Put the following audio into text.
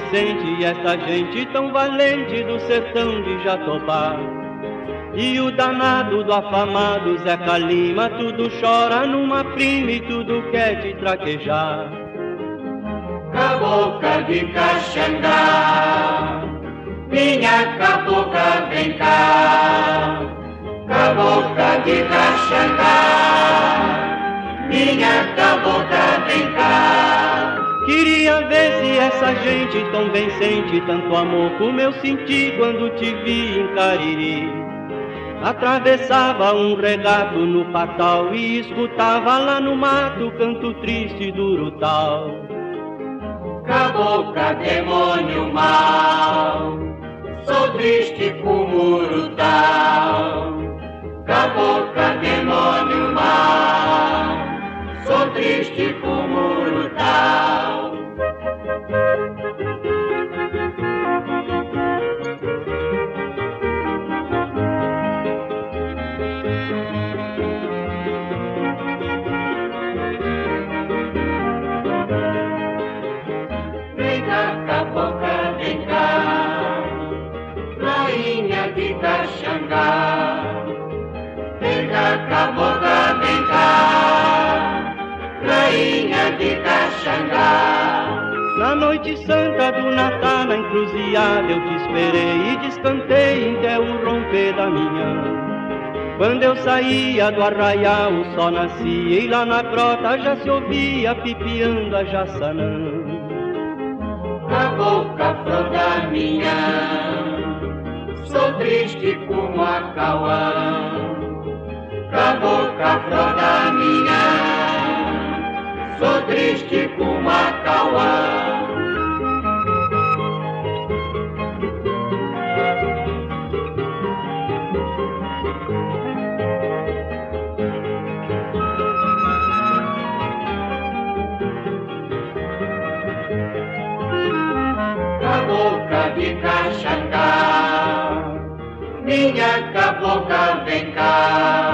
Vicente e essa gente tão valente do sertão de Jatobá. E o danado do afamado Zeca Lima, tudo chora numa prima e tudo quer te traquejar. Cabocla de Caxangá, minha cabocla vem cá. Cabocla de Caxangá, minha cabocla vem cá. Queria ver se essa gente tão bem sente tanto amor como eu senti quando te vi em Cariri. Atravessava um regato no patal e escutava lá no mato canto triste do urutau. Cabocla, demônio mau, sou triste como urutau. Cabocla, demônio mau, sou triste como urutau. Vem cá, cabocla, vem cá, rainha de Caxangá. Vem cá, cabocla, vem cá, rainha de Caxangá. Na noite santa do Natal, na encruzilhada eu te esperei e descantei até o romper da manhã. Quando eu saía do arraial o sol nascia e lá na grota já se ouvia pipiando a jaçanã. Cabocla, flor da minha, sou triste como a cauã. Cabocla, flor da minha, sou triste como a cauã. Cabocla de Caxangá, minha cabocla vem cá.